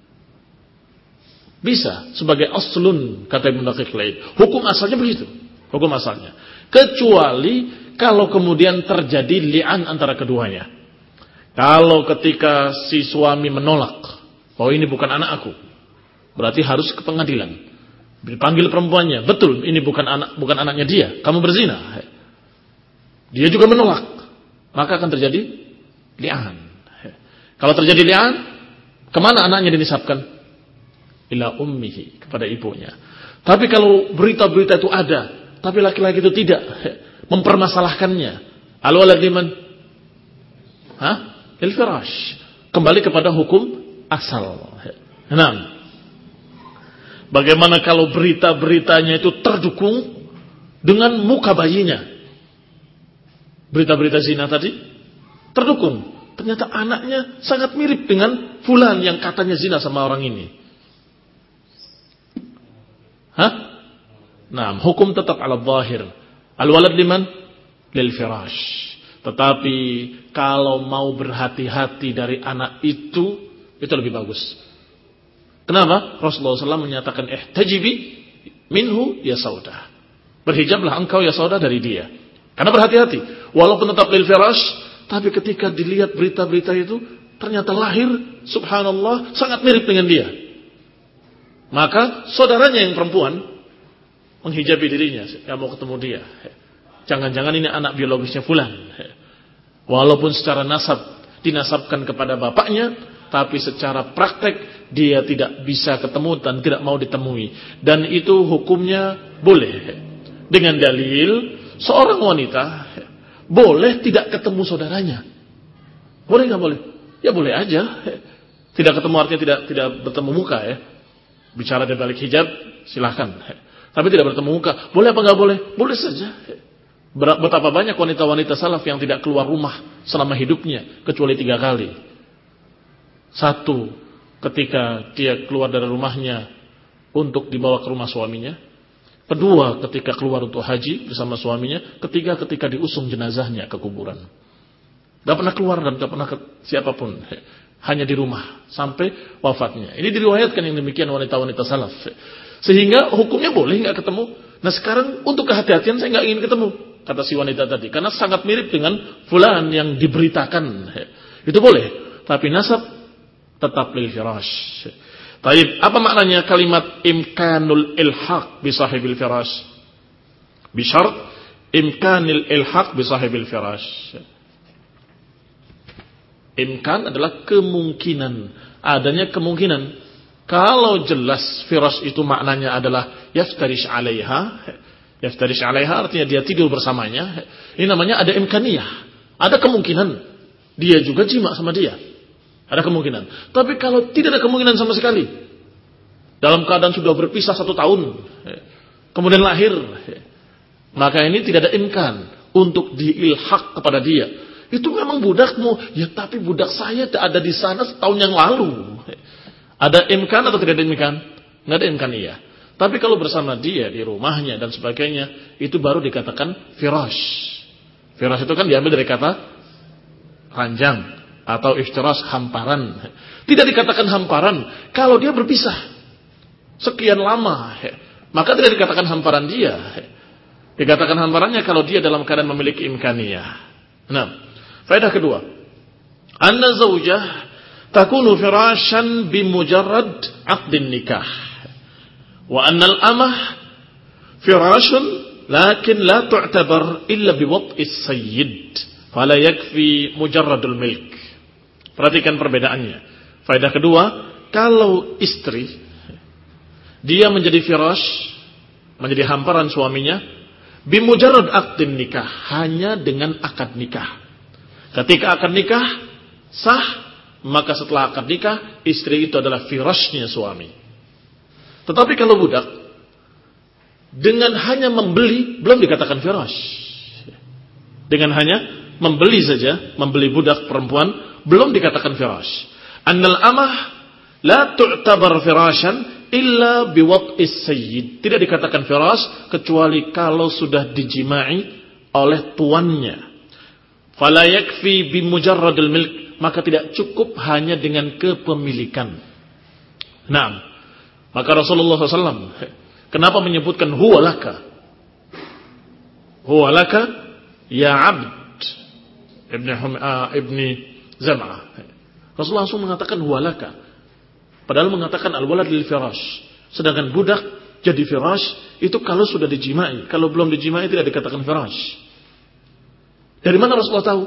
Bisa, sebagai aslun, kata Ibnu Daqiq al-Aid. Hukum asalnya begitu, hukum asalnya. Kecuali kalau kemudian terjadi li'an antara keduanya. Kalau ketika si suami menolak, bahwa ini bukan anak aku, berarti harus ke pengadilan. Dipanggil perempuannya, betul ini bukan anak, bukan anaknya dia, kamu berzina. Dia juga menolak, maka akan terjadi li'an. Kalau terjadi li'an, kemana anaknya dinisabkan? Ila ummihi, kepada ibunya. Tapi kalau berita-berita itu ada, tapi laki-laki itu tidak mempermasalahkannya, al-walad liman? Hah? Lil firash. Kembali kepada hukum asal. Nah, bagaimana kalau berita-beritanya itu terdukung dengan muka bayinya? Berita-berita zina tadi terdukung. Ternyata anaknya sangat mirip dengan fulan yang katanya zina sama orang ini. Hah? Nah, hukum tetap ala zahir. Al-walad liman? Lil firash. Tetapi kalau mau berhati-hati dari anak itu, itu lebih bagus. Kenapa? Rasulullah shallallahu alaihi wasallam menyatakan ihtajibi minhu ya saudah. Berhijablah engkau ya saudah dari dia. Karena berhati-hati. Walaupun tetap lil firash, tapi ketika dilihat berita-berita itu, ternyata lahir, subhanallah, sangat mirip dengan dia. Maka saudaranya yang perempuan menghijabi dirinya, nggak mau ketemu dia. Jangan-jangan ini anak biologisnya fulan. Walaupun secara nasab dinasabkan kepada bapaknya, tapi secara praktek dia tidak bisa ketemu dan tidak mau ditemui. Dan itu hukumnya boleh. Dengan dalil seorang wanita boleh tidak ketemu saudaranya. Boleh nggak boleh? Ya boleh aja. Tidak ketemu artinya tidak tidak bertemu muka ya. Bicara di balik hijab silahkan. Tapi tidak bertemu muka. Boleh apa nggak boleh? Boleh saja. Betapa banyak wanita-wanita salaf yang tidak keluar rumah selama hidupnya kecuali tiga kali. Satu, ketika dia keluar dari rumahnya untuk dibawa ke rumah suaminya. Kedua, ketika keluar untuk haji bersama suaminya. Ketiga, ketika diusung jenazahnya ke kuburan. Gak pernah keluar dan gak pernah ke siapapun. Hanya di rumah sampai wafatnya. Ini diriwayatkan yang demikian wanita-wanita salaf. Sehingga hukumnya boleh gak ketemu. Nah sekarang untuk kehati-hatian saya gak ingin ketemu, kata si wanita tadi. Karena sangat mirip dengan fulan yang diberitakan. Itu boleh. Tapi nasab tetap lil firash. Taib, apa maknanya kalimat imkanul ilhaq bi sahibil firash? Bisyarat imkanil ilhaq bi sahibil firash. Imkan adalah kemungkinan, adanya kemungkinan. Kalau jelas firash itu maknanya adalah yaftarish alaiha. Yaftarish alaiha artinya dia tidur bersamanya. Ini namanya ada imkaniyah. Ada kemungkinan dia juga jima sama dia. Ada kemungkinan. Tapi kalau tidak ada kemungkinan sama sekali, dalam keadaan sudah berpisah satu tahun, kemudian lahir, maka ini tidak ada imkan untuk diilhaq kepada dia. Itu memang budakmu, ya tapi budak saya tidak ada di sana setahun yang lalu. Ada imkan atau tidak ada imkan? Nggak ada imkan, iya. Tapi kalau bersama dia di rumahnya dan sebagainya, itu baru dikatakan firash. Firash itu kan diambil dari kata ranjang atau iftirash, hamparan. Tidak dikatakan hamparan kalau dia berpisah sekian lama, maka tidak dikatakan hamparan dia. Dikatakan hamparannya kalau dia dalam keadaan memiliki imkaniyah. Nah, faedah kedua, anna zawjah takunu firashan bimujarrad aqdin nikah, wa anna al-amah firashun lakin la tu'tabar illa biwad'is sayyid, fala yakfi mujarradul milk. Perhatikan perbedaannya. Faedah kedua, kalau istri dia menjadi firash, menjadi hamparan suaminya, bimujarrad aqdin nikah, hanya dengan akad nikah. Ketika akad nikah sah, maka setelah akad nikah istri itu adalah firashnya suami. Tetapi kalau budak dengan hanya membeli belum dikatakan firash. Dengan hanya membeli saja, membeli budak perempuan belum dikatakan firash. Annal amah la tu'tabar firashan illa biwad'is sayyid. Tidak dikatakan firash kecuali kalau sudah dijimai oleh tuannya. Fala yakfi bimujarradil milk, maka tidak cukup hanya dengan kepemilikan. Nah, maka Rasulullah shallallahu alaihi wasallam kenapa menyebutkan huwa laka? Huwa laka ya abd ibni uh, ibni Zam'ah. Rasulullah langsung mengatakan huwa laka. Padahal mengatakan al-walad lil firash. Sedangkan budak jadi firash itu kalau sudah dijimai. Kalau belum dijimai tidak dikatakan firash. Dari mana Rasulullah tahu?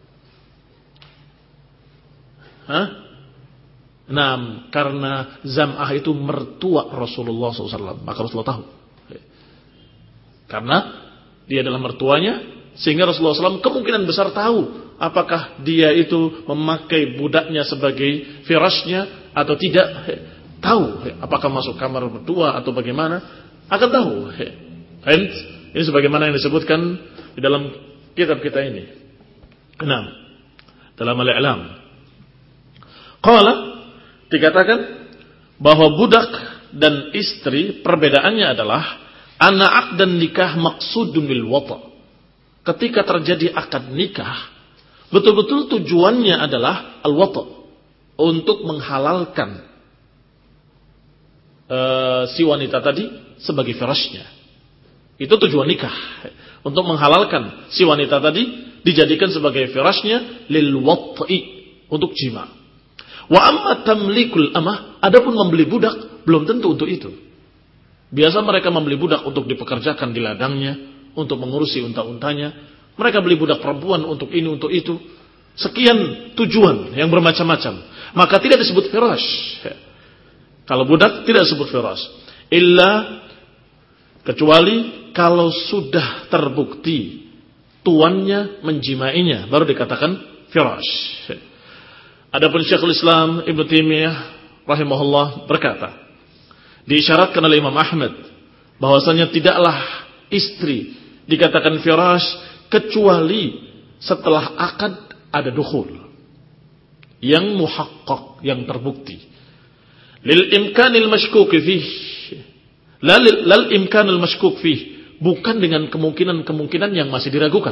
Hah? Nah, karena Zam'ah itu mertua Rasulullah shallallahu alaihi wasallam, maka Rasulullah tahu. Karena dia adalah mertuanya, sehingga Rasulullah shallallahu alaihi wasallam kemungkinan besar tahu apakah dia itu memakai budaknya sebagai firashnya atau tidak. Tahu apakah masuk kamar berdua atau bagaimana, akan tahu. Ini sebagaimana yang disebutkan di dalam kitab kita ini. Enam, dalam Al-I'lam. Qala, dikatakan bahwa budak dan istri perbedaannya adalah anna aqdan nikah maqsudun lil wata'. Ketika terjadi akad nikah, betul-betul tujuannya adalah al-wata', untuk menghalalkan uh, si wanita tadi sebagai firashnya. Itu tujuan nikah, untuk menghalalkan si wanita tadi dijadikan sebagai firashnya lil wat'i, untuk jima. Wa amma tamlikul amah, adapun membeli budak belum tentu untuk itu. Biasa mereka membeli budak untuk dipekerjakan di ladangnya, untuk mengurusi unta-untanya. Mereka beli budak perempuan untuk ini, untuk itu. Sekian tujuan yang bermacam-macam. Maka tidak disebut firash. Kalau budak tidak disebut firash. Illa kecuali kalau sudah terbukti tuannya menjimainya, baru dikatakan firash. Adapun Syekhul Islam Ibnu Taimiyah rahimahullah berkata, diisyaratkan oleh Imam Ahmad bahwasanya tidaklah istri dikatakan firash kecuali setelah akad ada dukhul yang muhaqqaq, yang terbukti. Lil imkanil mashkuk fih, lal lal imkanil mashkuk fih, bukan dengan kemungkinan-kemungkinan yang masih diragukan.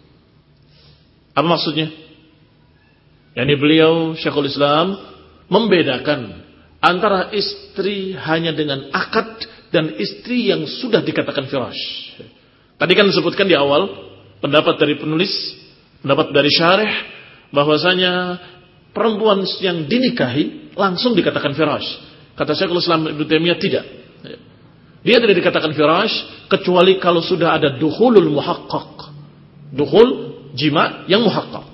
Apa maksudnya? Yani beliau Syekhul Islam membedakan antara istri hanya dengan akad dan istri yang sudah dikatakan firash. Tadi kan disebutkan di awal pendapat dari penulis, pendapat dari syarih, bahwasanya perempuan yang dinikahi langsung dikatakan firash. Kata Syekhul Islam Ibnu Taimiyah tidak. Dia tidak dikatakan firash kecuali kalau sudah ada dukhulul muhaqqaq. Dukhul jima yang muhaqqaq.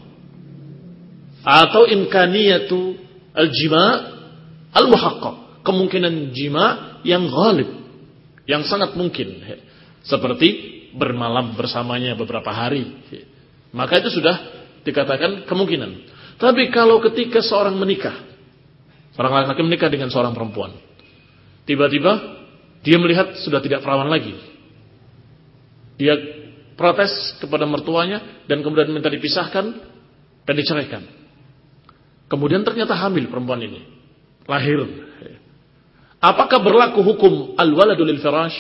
Atau imkaniyatu al-jima al-muhaqqaq. Kemungkinan jima yang ghalib, yang sangat mungkin. Seperti bermalam bersamanya beberapa hari. Maka itu sudah dikatakan kemungkinan. Tapi kalau ketika seorang menikah, seorang laki-laki menikah dengan seorang perempuan, tiba-tiba dia melihat sudah tidak perawan lagi. Dia protes kepada mertuanya dan kemudian minta dipisahkan dan diceraikan. Kemudian ternyata hamil perempuan ini, lahir. Apakah berlaku hukum al-waladu lil firash?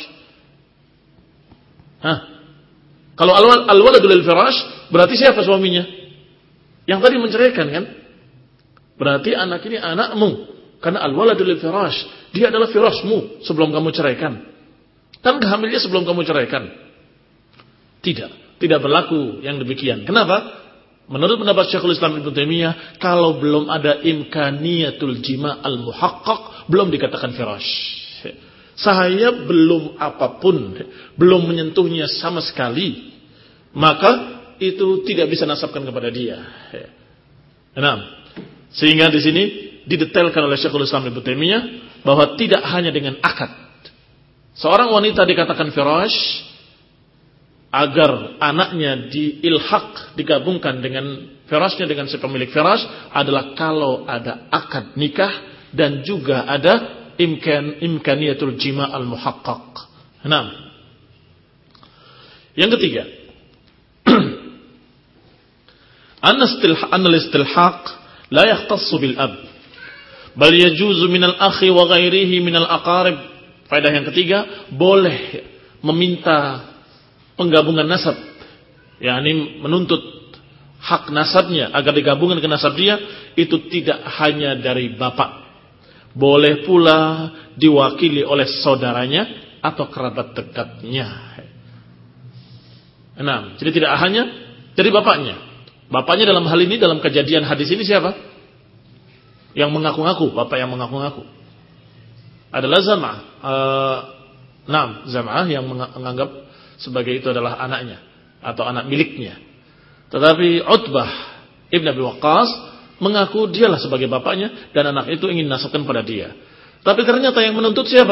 Hah? Kalau al-waladu lil firash, berarti siapa suaminya? Yang tadi menceraikan kan? Berarti anak ini anakmu. Karena al-waladu lil firash, dia adalah firashmu sebelum kamu ceraikan. Dan hamilnya sebelum kamu ceraikan. Tidak, tidak berlaku yang demikian. Kenapa? Menurut pendapat Syekhul Islam Ibnu Taimiyah, kalau belum ada imkaniyatul jima al-muhaqqaq, belum dikatakan firash. Saya belum apapun, belum menyentuhnya sama sekali, maka itu tidak bisa nasabkan kepada dia. Nah, sehingga di sini didetailkan oleh Syekhul Islam Ibnu Taimiyah bahwa tidak hanya dengan akad seorang wanita dikatakan firash agar anaknya diilhaq, digabungkan dengan firashnya dengan si pemilik firash adalah kalau ada akad nikah dan juga ada imkan imkaniyatul jima al muhaqqaq. Nah, yang ketiga, anna istilhaq la yahtassu bil ab bal yajuzu min al akhi wa ghairihi min al aqarib. Faedah yang ketiga, boleh meminta penggabungan nasab, yakni menuntut hak nasabnya agar digabungkan ke nasab dia, itu tidak hanya dari bapak, boleh pula diwakili oleh saudaranya atau kerabat dekatnya. Enam. Jadi tidak hanya dari bapaknya. Bapaknya dalam hal ini, dalam kejadian hadis ini siapa? Yang mengaku-ngaku, bapak yang mengaku-ngaku adalah Zam'ah. Uh, Naam, Zam'ah yang menganggap sebagai itu adalah anaknya atau anak miliknya. Tetapi Utbah Ibn Abi Waqqas mengaku dialah sebagai bapaknya dan anak itu ingin nasabkan pada dia. Tapi ternyata yang menuntut siapa?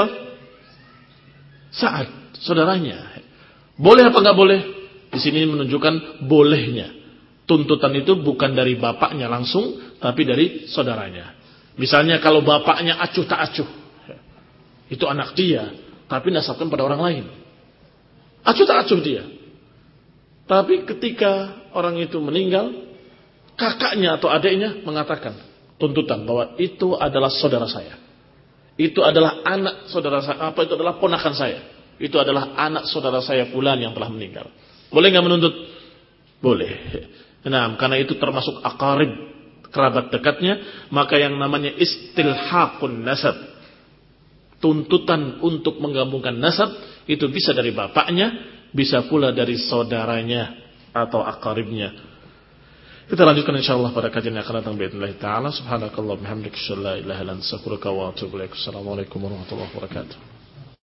Sa'ad, saudaranya. Boleh apa enggak boleh? Di sini menunjukkan bolehnya. Tuntutan itu bukan dari bapaknya langsung, tapi dari saudaranya. Misalnya kalau bapaknya acuh tak acuh, itu anak dia, tapi nasabkan pada orang lain. Acuh tak acuh dia. Tapi ketika orang itu meninggal, kakaknya atau adiknya mengatakan tuntutan bahwa itu adalah saudara saya. Itu adalah anak saudara saya, apa itu adalah ponakan saya. Itu adalah anak saudara saya fulan yang telah meninggal. Boleh enggak menuntut? Boleh. Nah, karena itu termasuk aqarib, kerabat dekatnya, maka yang namanya istilhaqun nasab, tuntutan untuk menggabungkan nasab, itu bisa dari bapaknya, bisa pula dari saudaranya atau aqaribnya. Kita lanjutkan insyaallah pada kajian yang akan datang باذن taala. Subhanakallah bihamdika asyhadu an la ilaha illa anta astaghfiruka wa atubu ilaik. Assalamualaikum warahmatullahi wabarakatuh.